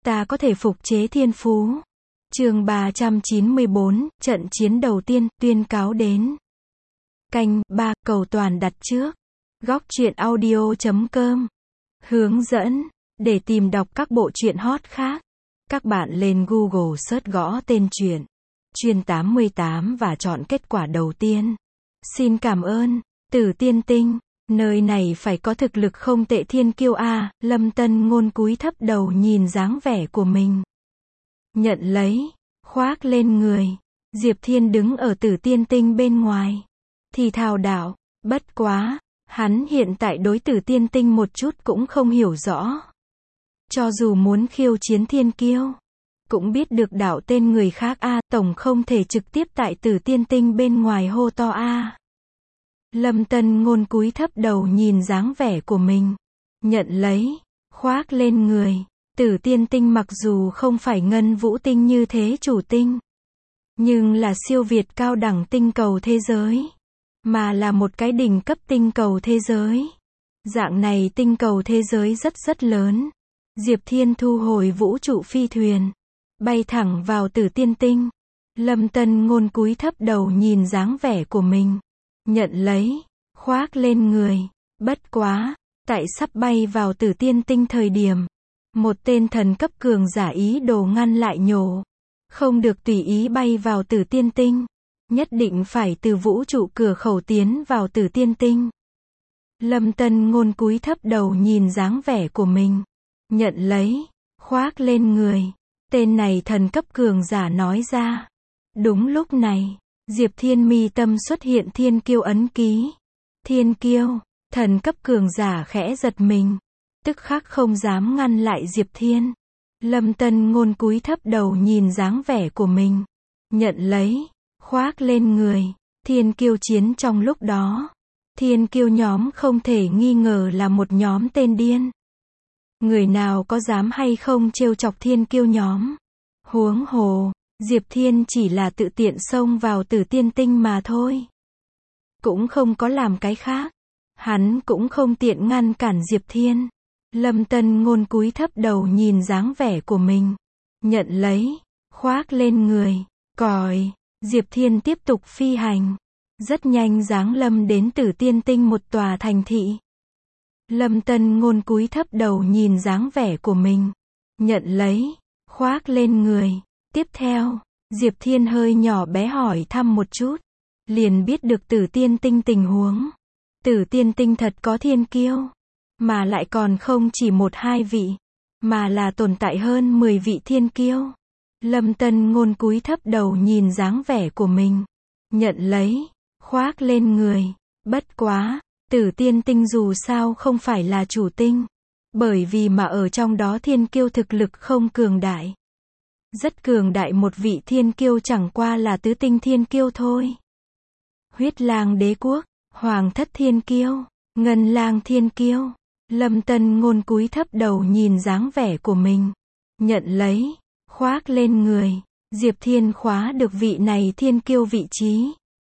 Ta có thể phục chế thiên phú. Chương 394, trận chiến đầu tiên, tuyên cáo đến. Canh 3, cầu toàn đặt trước. Góc truyện audio.com. Hướng dẫn. Để tìm đọc các bộ truyện hot khác, các bạn lên Google search gõ tên truyện Chuyên 88 và chọn kết quả đầu tiên. Xin cảm ơn. Tử Tiên Tinh. Nơi này phải có thực lực không tệ thiên kiêu a. Lâm Tân Ngôn cúi thấp đầu nhìn dáng vẻ của mình. Nhận lấy. Khoác lên người. Diệp Thiên đứng ở Tử Tiên Tinh bên ngoài. Thì thào đạo. Bất quá. Hắn hiện tại đối Tử Tiên Tinh một chút cũng không hiểu rõ. Cho dù muốn khiêu chiến thiên kiêu, cũng biết được đạo tên người khác a. Tổng không thể trực tiếp tại Tử Tiên Tinh bên ngoài hô to a. Lâm Tân Ngôn cúi thấp đầu nhìn dáng vẻ của mình. Nhận lấy. Khoác lên người. Tử Tiên Tinh mặc dù không phải ngân vũ tinh như thế chủ tinh, nhưng là siêu việt cao đẳng tinh cầu thế giới, mà là một cái đỉnh cấp tinh cầu thế giới. Dạng này tinh cầu thế giới rất lớn. Diệp Thiên thu hồi vũ trụ phi thuyền, bay thẳng vào Tử Tiên Tinh. Lâm Tân Ngôn cúi thấp đầu nhìn dáng vẻ của mình. Nhận lấy. Khoác lên người. Bất quá, tại sắp bay vào Tử Tiên Tinh thời điểm, một tên thần cấp cường giả ý đồ ngăn lại nhổ. Không được tùy ý bay vào Tử Tiên Tinh. Nhất định phải từ vũ trụ cửa khẩu tiến vào Tử Tiên Tinh. Lâm Tân Ngôn cúi thấp đầu nhìn dáng vẻ của mình. Nhận lấy. Khoác lên người. Tên này thần cấp cường giả nói ra. Đúng lúc này, Diệp Thiên mi tâm xuất hiện thiên kiêu ấn ký. Thiên kiêu. Thần cấp cường giả khẽ giật mình, tức khắc không dám ngăn lại Diệp Thiên. Lâm Tân Ngôn cúi thấp đầu nhìn dáng vẻ của mình. Nhận lấy. Khoác lên người. Thiên kiêu chiến trong lúc đó. Thiên kiêu nhóm không thể nghi ngờ là một nhóm tên điên. Người nào có dám hay không trêu chọc thiên kiêu nhóm. Huống hồ, Diệp Thiên chỉ là tự tiện xông vào Tử Tiên Tinh mà thôi. Cũng không có làm cái khác. Hắn cũng không tiện ngăn cản Diệp Thiên. Lâm Tân Ngôn cúi thấp đầu nhìn dáng vẻ của mình. Nhận lấy. Khoác lên người. Còi. Diệp Thiên tiếp tục phi hành. Rất nhanh giáng lâm đến Tử Tiên Tinh một tòa thành thị. Lâm Tân Ngôn cúi thấp đầu nhìn dáng vẻ của mình. Nhận lấy. Khoác lên người. Tiếp theo, Diệp Thiên hơi nhỏ bé hỏi thăm một chút, liền biết được Tử Tiên Tinh tình huống. Tử Tiên Tinh thật có thiên kiêu, mà lại còn không chỉ một hai vị, mà là tồn tại hơn 10 vị thiên kiêu. Lâm Tân Ngôn cúi thấp đầu nhìn dáng vẻ của mình. Nhận lấy. Khoác lên người. Bất quá, Tử Tiên Tinh dù sao không phải là chủ tinh, bởi vì mà ở trong đó thiên kiêu thực lực không cường đại. Rất cường đại một vị thiên kiêu chẳng qua là tứ tinh thiên kiêu thôi. Huyết Lang Đế Quốc, Hoàng Thất Thiên Kiêu, Ngân Lang Thiên Kiêu. Lâm Tân Ngôn cúi thấp đầu nhìn dáng vẻ của mình. Nhận lấy. Khoác lên người. Diệp Thiên khóa được vị này thiên kiêu vị trí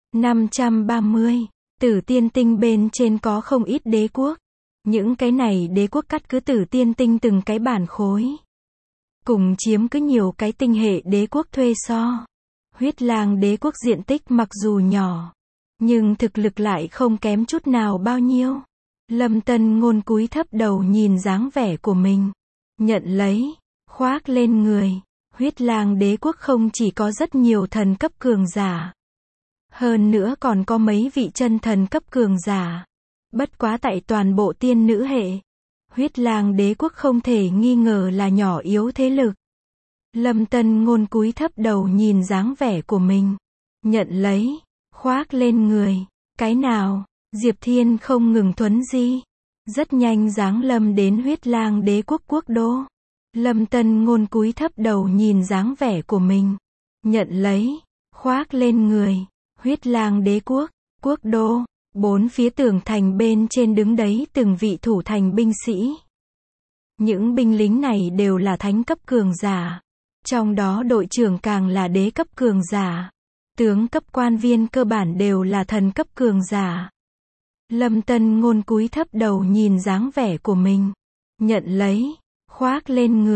530. Tử Tiên Tinh bên trên có không ít đế quốc. Những cái này đế quốc cắt cứ Tử Tiên Tinh từng cái bản khối, cùng chiếm cứ nhiều cái tinh hệ đế quốc thuê so. Huyết Lang Đế Quốc diện tích mặc dù nhỏ, nhưng thực lực lại không kém chút nào bao nhiêu. Lâm Tân Ngôn cúi thấp đầu nhìn dáng vẻ của mình. Nhận lấy. Khoác lên người. Huyết Lang Đế Quốc không chỉ có rất nhiều thần cấp cường giả, hơn nữa còn có mấy vị chân thần cấp cường giả. Bất quá tại toàn bộ tiên nữ hệ, Huyết Lang Đế Quốc không thể nghi ngờ là nhỏ yếu thế lực. Lâm Tân Ngôn cúi thấp đầu nhìn dáng vẻ của mình. Nhận lấy. Khoác lên người. Cái nào? Diệp Thiên không ngừng thuấn di, rất nhanh giáng lâm đến Huyết Lang Đế Quốc quốc đô. Lâm Tân Ngôn cúi thấp đầu nhìn dáng vẻ của mình. Nhận lấy. Khoác lên người. Huyết Lang Đế Quốc, quốc đô. Bốn phía tường thành bên trên đứng đấy từng vị thủ thành binh sĩ. Những binh lính này đều là thánh cấp cường giả. Trong đó đội trưởng càng là đế cấp cường giả. Tướng cấp quan viên cơ bản đều là thần cấp cường giả. Lâm Tân Ngôn cúi thấp đầu nhìn dáng vẻ của mình. Nhận lấy. Khoác lên người.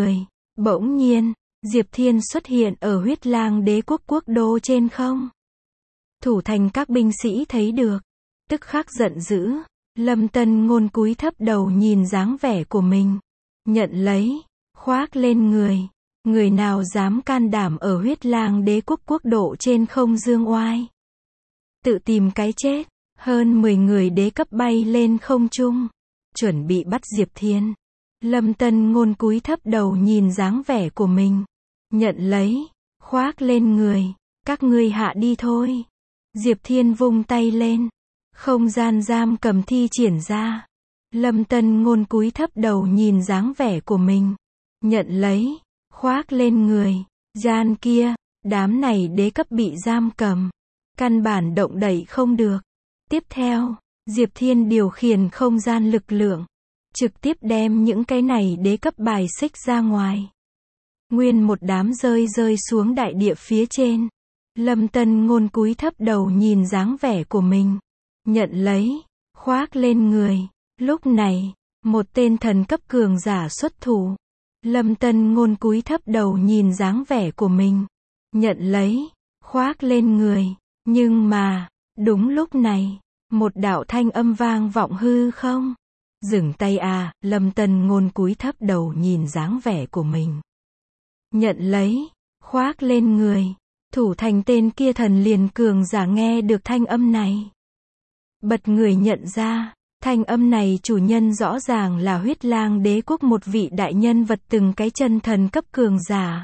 Bỗng nhiên, Diệp Thiên xuất hiện ở Huyết Lang Đế quốc quốc đô trên không. Thủ thành các binh sĩ thấy được, tức khắc giận dữ. Lâm Tân Ngôn cúi thấp đầu nhìn dáng vẻ của mình, nhận lấy, khoác lên người. Người nào dám can đảm ở Huyết Lang Đế quốc quốc độ trên không dương oai, tự tìm cái chết. Hơn 10 người đế cấp bay lên không trung, chuẩn bị bắt Diệp Thiên. Lâm Tân Ngôn cúi thấp đầu nhìn dáng vẻ của mình, nhận lấy, khoác lên người. Các ngươi hạ đi thôi. Diệp Thiên vung tay lên, không gian giam cầm thi triển ra. Lâm Tân Ngôn cúi thấp đầu nhìn dáng vẻ của mình, nhận lấy, khoác lên người. Gian kia, đám này đế cấp bị giam cầm, căn bản động đậy không được. Tiếp theo, Diệp Thiên điều khiển không gian lực lượng, trực tiếp đem những cái này đế cấp bài xích ra ngoài. Nguyên một đám rơi xuống đại địa phía trên. Lâm Tân Ngôn cúi thấp đầu nhìn dáng vẻ của mình, nhận lấy, khoác lên người. Lúc này, một tên thần cấp cường giả xuất thủ. Lâm Tân Ngôn cúi thấp đầu nhìn dáng vẻ của mình, nhận lấy, khoác lên người. Nhưng mà, đúng lúc này, một đạo thanh âm vang vọng hư không. Dừng tay à. Lâm Tân Ngôn cúi thấp đầu nhìn dáng vẻ của mình, nhận lấy, khoác lên người. Thủ thành tên kia thần liền cường giả nghe được thanh âm này, bật người nhận ra, thanh âm này chủ nhân rõ ràng là Huyết Lang Đế quốc một vị đại nhân vật từng cái chân thần cấp cường giả.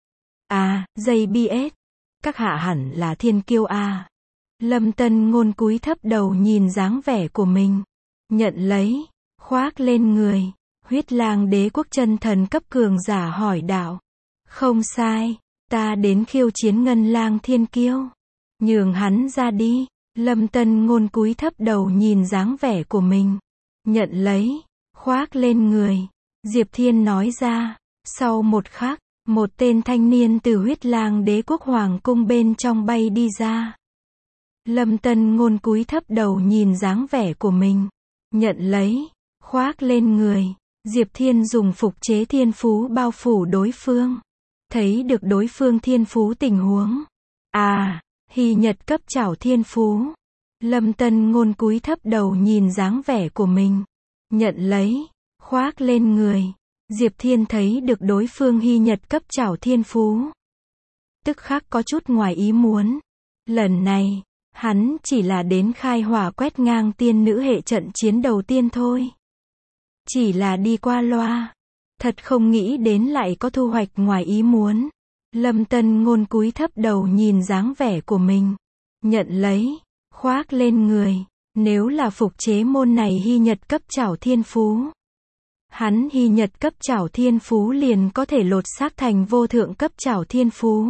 À, JBS, các hạ hẳn là thiên kiêu à. Lâm Tân Ngôn cúi thấp đầu nhìn dáng vẻ của mình, nhận lấy, khoác lên người. Huyết Lang Đế quốc chân thần cấp cường giả hỏi đạo. Không sai, ta đến khiêu chiến Ngân Lang thiên kiêu. Nhường hắn ra đi. Lâm Tân Ngôn cúi thấp đầu nhìn dáng vẻ của mình, nhận lấy, khoác lên người. Diệp Thiên nói ra. Sau một khắc, một tên thanh niên từ Huyết Lang Đế quốc hoàng cung bên trong bay đi ra. Lâm Tân Ngôn cúi thấp đầu nhìn dáng vẻ của mình, nhận lấy, khoác lên người. Diệp Thiên dùng phục chế thiên phú bao phủ đối phương, thấy được đối phương thiên phú tình huống. À, Hy Nhật cấp trảo thiên phú. Lâm Tân Ngôn cúi thấp đầu nhìn dáng vẻ của mình, nhận lấy, khoác lên người. Diệp Thiên thấy được đối phương Hy Nhật cấp trảo thiên phú, tức khắc có chút ngoài ý muốn. Lần này, hắn chỉ là đến khai hỏa quét ngang tiên nữ hệ trận chiến đầu tiên thôi. Chỉ là đi qua loa. Thật không nghĩ đến lại có thu hoạch ngoài ý muốn. Lâm Tân Ngôn cúi thấp đầu nhìn dáng vẻ của mình, nhận lấy, khoác lên người. Nếu là phục chế môn này Hy Nhật cấp trảo thiên phú, hắn Hy Nhật cấp trảo thiên phú liền có thể lột xác thành vô thượng cấp trảo thiên phú.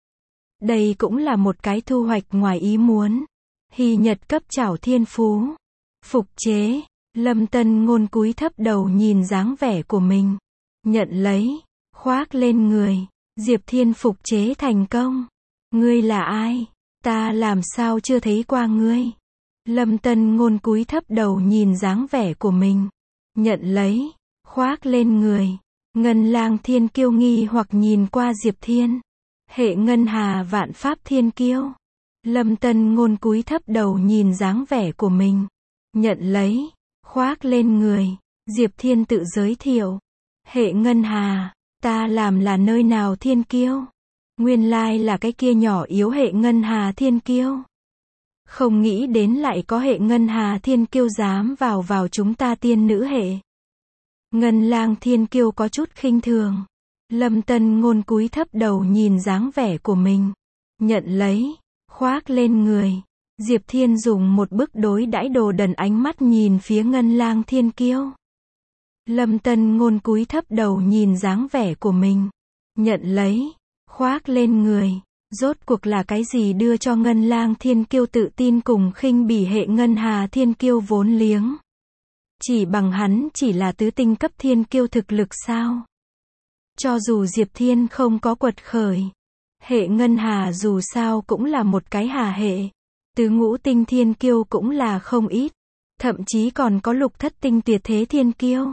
Đây cũng là một cái thu hoạch ngoài ý muốn. Hy Nhật cấp trảo thiên phú, phục chế. Lâm Tân Ngôn cúi thấp đầu nhìn dáng vẻ của mình, nhận lấy, khoác lên người. Diệp Thiên phục chế thành công. Ngươi là ai? Ta làm sao chưa thấy qua ngươi? Lâm Tân Ngôn cúi thấp đầu nhìn dáng vẻ của mình, nhận lấy, khoác lên người. Ngân Lang thiên kiêu nghi hoặc nhìn qua Diệp Thiên. Hệ Ngân Hà vạn pháp thiên kiêu. Lâm Tân Ngôn cúi thấp đầu nhìn dáng vẻ của mình, nhận lấy, khoác lên người. Diệp Thiên tự giới thiệu. Hệ Ngân Hà, ta làm là nơi nào thiên kiêu? Nguyên lai là cái kia nhỏ yếu Hệ Ngân Hà thiên kiêu. Không nghĩ đến lại có Hệ Ngân Hà thiên kiêu dám vào chúng ta tiên nữ hệ. Ngân Lang thiên kiêu có chút khinh thường. Lâm Tân Ngôn cúi thấp đầu nhìn dáng vẻ của mình, nhận lấy, khoác lên người. Diệp Thiên dùng một bức đối đãi đồ đần ánh mắt nhìn phía Ngân Lang thiên kiêu. Lâm Tân Ngôn cúi thấp đầu nhìn dáng vẻ của mình, nhận lấy, khoác lên người. Rốt cuộc là cái gì đưa cho Ngân Lang thiên kiêu tự tin cùng khinh bỉ Hệ Ngân Hà thiên kiêu vốn liếng? Chỉ bằng hắn chỉ là tứ tinh cấp thiên kiêu thực lực sao? Cho dù Diệp Thiên không có quật khởi, Hệ Ngân Hà dù sao cũng là một cái hà hệ. Tứ ngũ tinh thiên kiêu cũng là không ít. Thậm chí còn có lục thất tinh tuyệt thế thiên kiêu.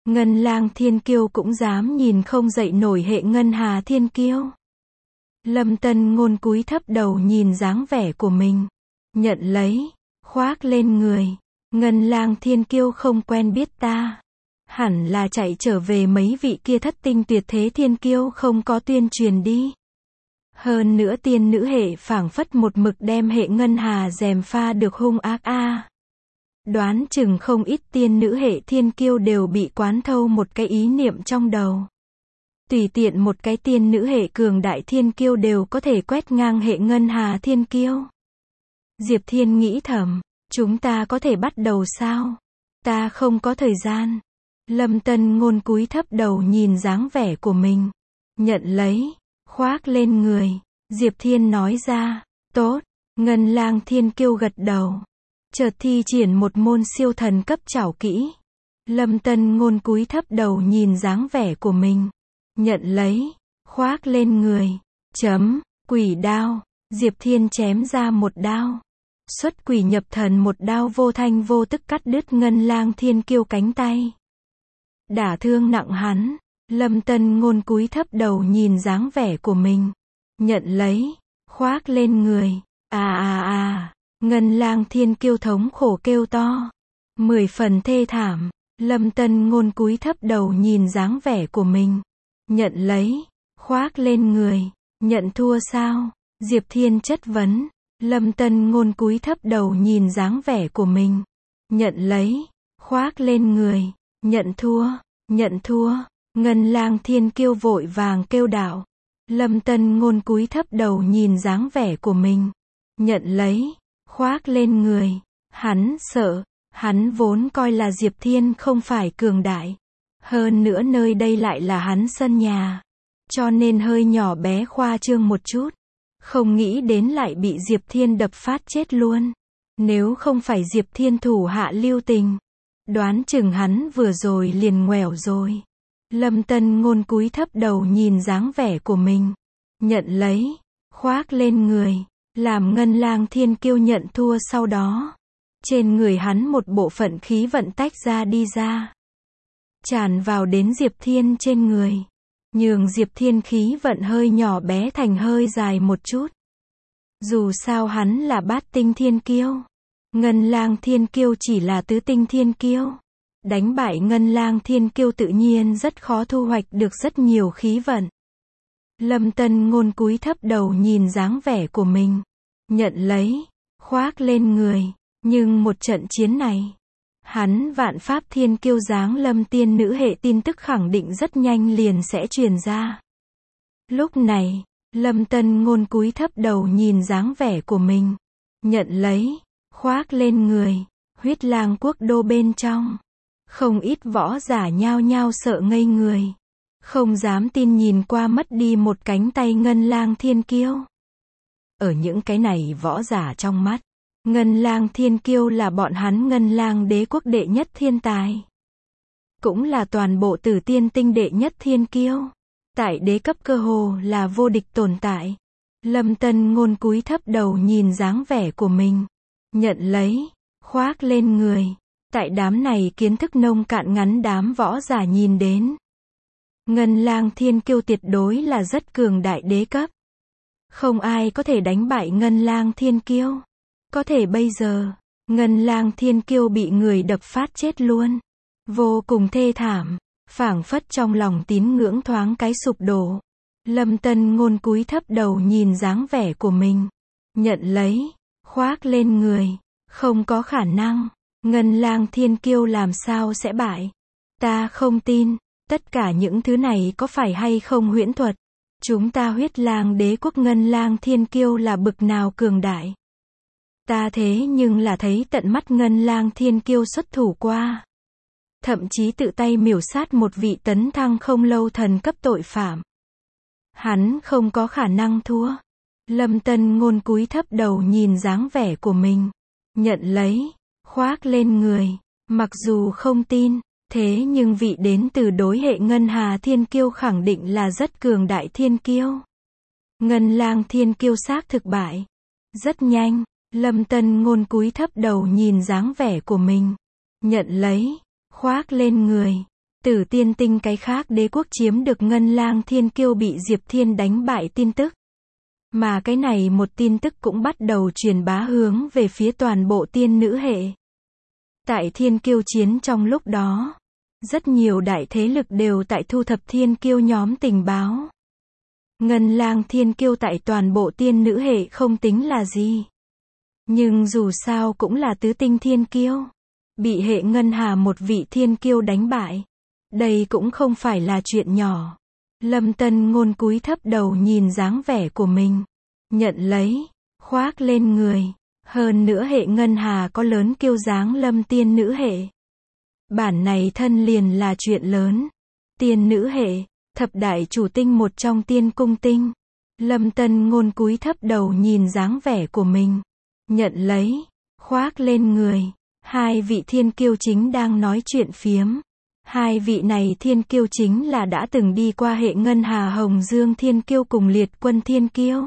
Ngân Lang Thiên Kiêu cũng dám nhìn không dậy nổi hệ Ngân Hà Thiên Kiêu. Lâm Tân Ngôn cúi thấp đầu nhìn dáng vẻ của mình. Nhận lấy, khoác lên người. Ngân Lang Thiên Kiêu không quen biết ta. Hẳn là chạy trở về mấy vị kia thất tinh tuyệt thế thiên kiêu không có tuyên truyền đi. Hơn nữa tiên nữ hệ phảng phất một mực đem hệ Ngân Hà gièm pha được hung ác a. Đoán chừng không ít tiên nữ hệ thiên kiêu đều bị quán thâu một cái ý niệm trong đầu. Tùy tiện một cái tiên nữ hệ cường đại thiên kiêu đều có thể quét ngang hệ Ngân Hà thiên kiêu. Diệp Thiên nghĩ thầm, chúng ta có thể bắt đầu sao? Ta không có thời gian. Lâm Tân Ngôn cúi thấp đầu nhìn dáng vẻ của mình. Nhận lấy, khoác lên người. Diệp Thiên nói ra, tốt. Ngân Lang Thiên Kiêu gật đầu. Chợt thi triển một môn siêu thần cấp trảo kỹ. Lâm Tân Ngôn cúi thấp đầu nhìn dáng vẻ của mình. Nhận lấy, khoác lên người. Quỷ đao. Diệp Thiên chém ra một đao. Xuất quỷ nhập thần một đao vô thanh vô tức cắt đứt Ngân Lang Thiên Kiêu cánh tay. Đả thương nặng hắn. Lâm Tân Ngôn cúi thấp đầu nhìn dáng vẻ của mình. Nhận lấy, khoác lên người. Ngân Lang Thiên Kiêu thống khổ kêu to. 10 phần thê thảm. Lâm Tân Ngôn cúi thấp đầu nhìn dáng vẻ của mình. Nhận lấy, khoác lên người. Nhận thua sao? Diệp Thiên chất vấn. Lâm Tân Ngôn cúi thấp đầu nhìn dáng vẻ của mình. Nhận lấy, khoác lên người. Nhận thua, nhận thua. Ngân Lang Thiên Kiêu vội vàng kêu đạo. Lâm Tân Ngôn cúi thấp đầu nhìn dáng vẻ của mình. Nhận lấy, khoác lên người. Hắn sợ, hắn vốn coi là Diệp Thiên không phải cường đại. Hơn nữa nơi đây lại là hắn sân nhà. Cho nên hơi nhỏ bé khoa trương một chút. Không nghĩ đến lại bị Diệp Thiên đập phát chết luôn. Nếu không phải Diệp Thiên thủ hạ lưu tình, đoán chừng hắn vừa rồi liền ngoẻo rồi. Lâm Tân Ngôn cúi thấp đầu nhìn dáng vẻ của mình. Nhận lấy, khoác lên người. Làm Ngân Lang Thiên Kiêu nhận thua sau đó. Trên người hắn một bộ phận khí vận tách ra đi ra. Tràn vào đến Diệp Thiên trên người. Nhường Diệp Thiên khí vận hơi nhỏ bé thành hơi dài một chút. Dù sao hắn là bát tinh thiên kiêu. Ngân Lang Thiên Kiêu chỉ là tứ tinh thiên kiêu. Đánh bại Ngân Lang Thiên Kiêu tự nhiên rất khó thu hoạch được rất nhiều khí vận. Lâm Tân Ngôn cúi thấp đầu nhìn dáng vẻ của mình. Nhận lấy, khoác lên người. Nhưng một trận chiến này, hắn Vạn Pháp Thiên Kiêu giáng lâm tiên nữ hệ tin tức khẳng định rất nhanh liền sẽ truyền ra. Lúc này, Lâm Tân Ngôn cúi thấp đầu nhìn dáng vẻ của mình. Nhận lấy, khoác lên người. Huyết Lang Quốc đô bên trong. Không ít võ giả nhao nhao sợ ngây người. Không dám tin nhìn qua mất đi một cánh tay Ngân Lang Thiên Kiêu. Ở những cái này võ giả trong mắt, Ngân Lang Thiên Kiêu là bọn hắn Ngân Lang Đế quốc đệ nhất thiên tài. Cũng là toàn bộ Tử Tiên Tinh đệ nhất thiên kiêu. Tại đế cấp cơ hồ là vô địch tồn tại. Lâm Tân Ngôn cúi thấp đầu nhìn dáng vẻ của mình. Nhận lấy, khoác lên người. Tại đám này kiến thức nông cạn ngắn đám võ giả nhìn đến. Ngân Lang Thiên Kiêu tuyệt đối là rất cường đại đế cấp. Không ai có thể đánh bại Ngân Lang Thiên Kiêu. Có thể bây giờ, Ngân Lang Thiên Kiêu bị người đập phát chết luôn. Vô cùng thê thảm, phảng phất trong lòng tín ngưỡng thoáng cái sụp đổ. Lâm Tân Ngôn cúi thấp đầu nhìn dáng vẻ của mình. Nhận lấy, khoác lên người. Không có khả năng, Ngân Lang Thiên Kiêu làm sao sẽ bại. Ta không tin, tất cả những thứ này có phải hay không huyễn thuật. Chúng ta Huyết Lang Đế quốc Ngân Lang Thiên Kiêu là bực nào cường đại. Ta thế nhưng là thấy tận mắt Ngân Lang Thiên Kiêu xuất thủ qua. Thậm chí tự tay miểu sát một vị tấn thăng không lâu thần cấp tội phạm. Hắn không có khả năng thua. Lâm Tân Ngôn cúi thấp đầu nhìn dáng vẻ của mình. Nhận lấy, khoác lên người. Mặc dù không tin, thế nhưng vị đến từ đối hệ Ngân Hà Thiên Kiêu khẳng định là rất cường đại thiên kiêu. Ngân Lang Thiên Kiêu xác thực bại. Rất nhanh, Lâm Tân Ngôn cúi thấp đầu nhìn dáng vẻ của mình. Nhận lấy, khoác lên người. Tử Tiên Tinh cái khác đế quốc chiếm được Ngân Lang Thiên Kiêu bị Diệp Thiên đánh bại tin tức. Mà cái này một tin tức cũng bắt đầu truyền bá hướng về phía toàn bộ tiên nữ hệ. Tại Thiên Kiêu chiến trong lúc đó, rất nhiều đại thế lực đều tại thu thập Thiên Kiêu nhóm tình báo. Ngân Lang Thiên Kiêu tại toàn bộ tiên nữ hệ không tính là gì. Nhưng dù sao cũng là tứ tinh Thiên Kiêu. Bị hệ Ngân Hà một vị Thiên Kiêu đánh bại. Đây cũng không phải là chuyện nhỏ. Lâm Tân Ngôn cúi thấp đầu nhìn dáng vẻ của mình. Nhận lấy, khoác lên người. Hơn nữa hệ Ngân Hà có lớn kiêu dáng Lâm tiên nữ hệ. Bản này thân liền là chuyện lớn. Tiên nữ hệ, thập đại chủ tinh một trong tiên cung tinh. Lâm Tân Ngôn cúi thấp đầu nhìn dáng vẻ của mình. Nhận lấy, khoác lên người. Hai vị thiên kiêu chính đang nói chuyện phiếm. Hai vị này thiên kiêu chính là đã từng đi qua hệ Ngân Hà Hồng Dương Thiên Kiêu cùng Liệt Quân Thiên Kiêu.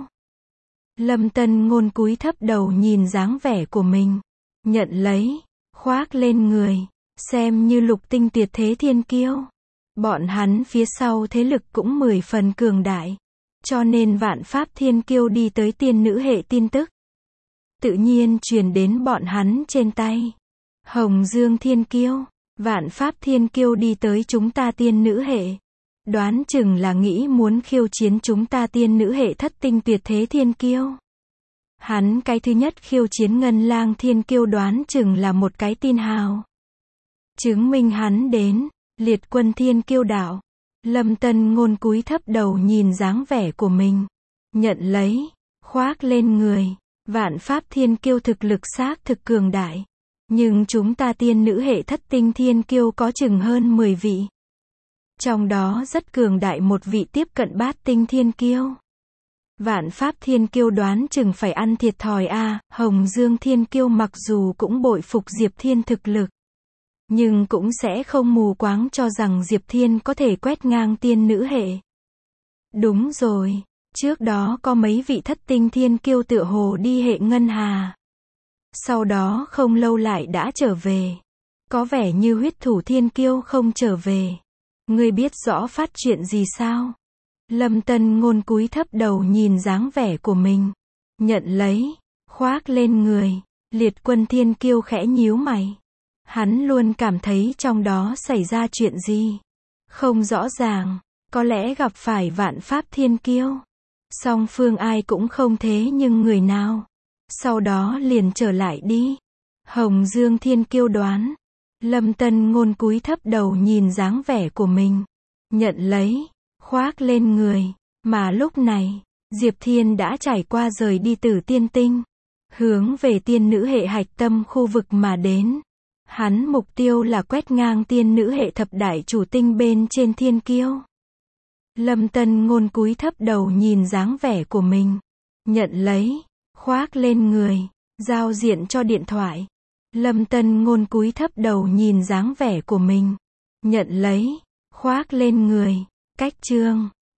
Lâm Tân Ngôn cúi thấp đầu nhìn dáng vẻ của mình. Nhận lấy, khoác lên người. Xem như lục tinh tuyệt thế thiên kiêu. Bọn hắn phía sau thế lực cũng 10 phần cường đại. Cho nên vạn pháp thiên kiêu đi tới tiên nữ hệ tin tức. Tự nhiên truyền đến bọn hắn trên tay. Hồng Dương Thiên Kiêu, vạn pháp thiên kiêu đi tới chúng ta tiên nữ hệ. Đoán chừng là nghĩ muốn khiêu chiến chúng ta tiên nữ hệ thất tinh tuyệt thế thiên kiêu. Hắn cái thứ nhất khiêu chiến Ngân Lang Thiên Kiêu đoán chừng là một cái tin hào. Chứng minh hắn đến, Liệt Quân Thiên Kiêu đảo. Lâm Tân Ngôn cúi thấp đầu nhìn dáng vẻ của mình. Nhận lấy, khoác lên người. Vạn pháp thiên kiêu thực lực xác thực cường đại. Nhưng chúng ta tiên nữ hệ thất tinh thiên kiêu có chừng hơn 10 vị. Trong đó rất cường đại một vị tiếp cận bát tinh thiên kiêu. Vạn pháp thiên kiêu đoán chừng phải ăn thiệt thòi a. Hồng Dương Thiên Kiêu mặc dù cũng bội phục Diệp Thiên thực lực. Nhưng cũng sẽ không mù quáng cho rằng Diệp Thiên có thể quét ngang tiên nữ hệ. Đúng rồi, trước đó có mấy vị thất tinh thiên kiêu tựa hồ đi hệ Ngân Hà. Sau đó không lâu lại đã trở về. Có vẻ như huyết thủ thiên kiêu không trở về. Ngươi biết rõ phát chuyện gì sao? Lâm Tân Ngôn cúi thấp đầu nhìn dáng vẻ của mình. Nhận lấy, khoác lên người. Liệt Quân Thiên Kiêu khẽ nhíu mày. Hắn luôn cảm thấy trong đó xảy ra chuyện gì. Không rõ ràng, có lẽ gặp phải vạn pháp thiên kiêu. Song phương ai cũng không thế nhưng người nào. Sau đó liền trở lại đi. Hồng Dương Thiên Kiêu đoán. Lâm Tân Ngôn cúi thấp đầu nhìn dáng vẻ của mình. Nhận lấy, khoác lên người. Mà lúc này, Diệp Thiên đã trải qua rời đi Tử Tiên Tinh. Hướng về tiên nữ hệ hạch tâm khu vực mà đến. Hắn mục tiêu là quét ngang tiên nữ hệ thập đại chủ tinh bên trên thiên kiêu. Lâm Tân Ngôn cúi thấp đầu nhìn dáng vẻ của mình. Nhận lấy, khoác lên người. Giao diện cho điện thoại. Lâm Tân Ngôn cúi thấp đầu nhìn dáng vẻ của mình. Nhận lấy, khoác lên người. Cách chương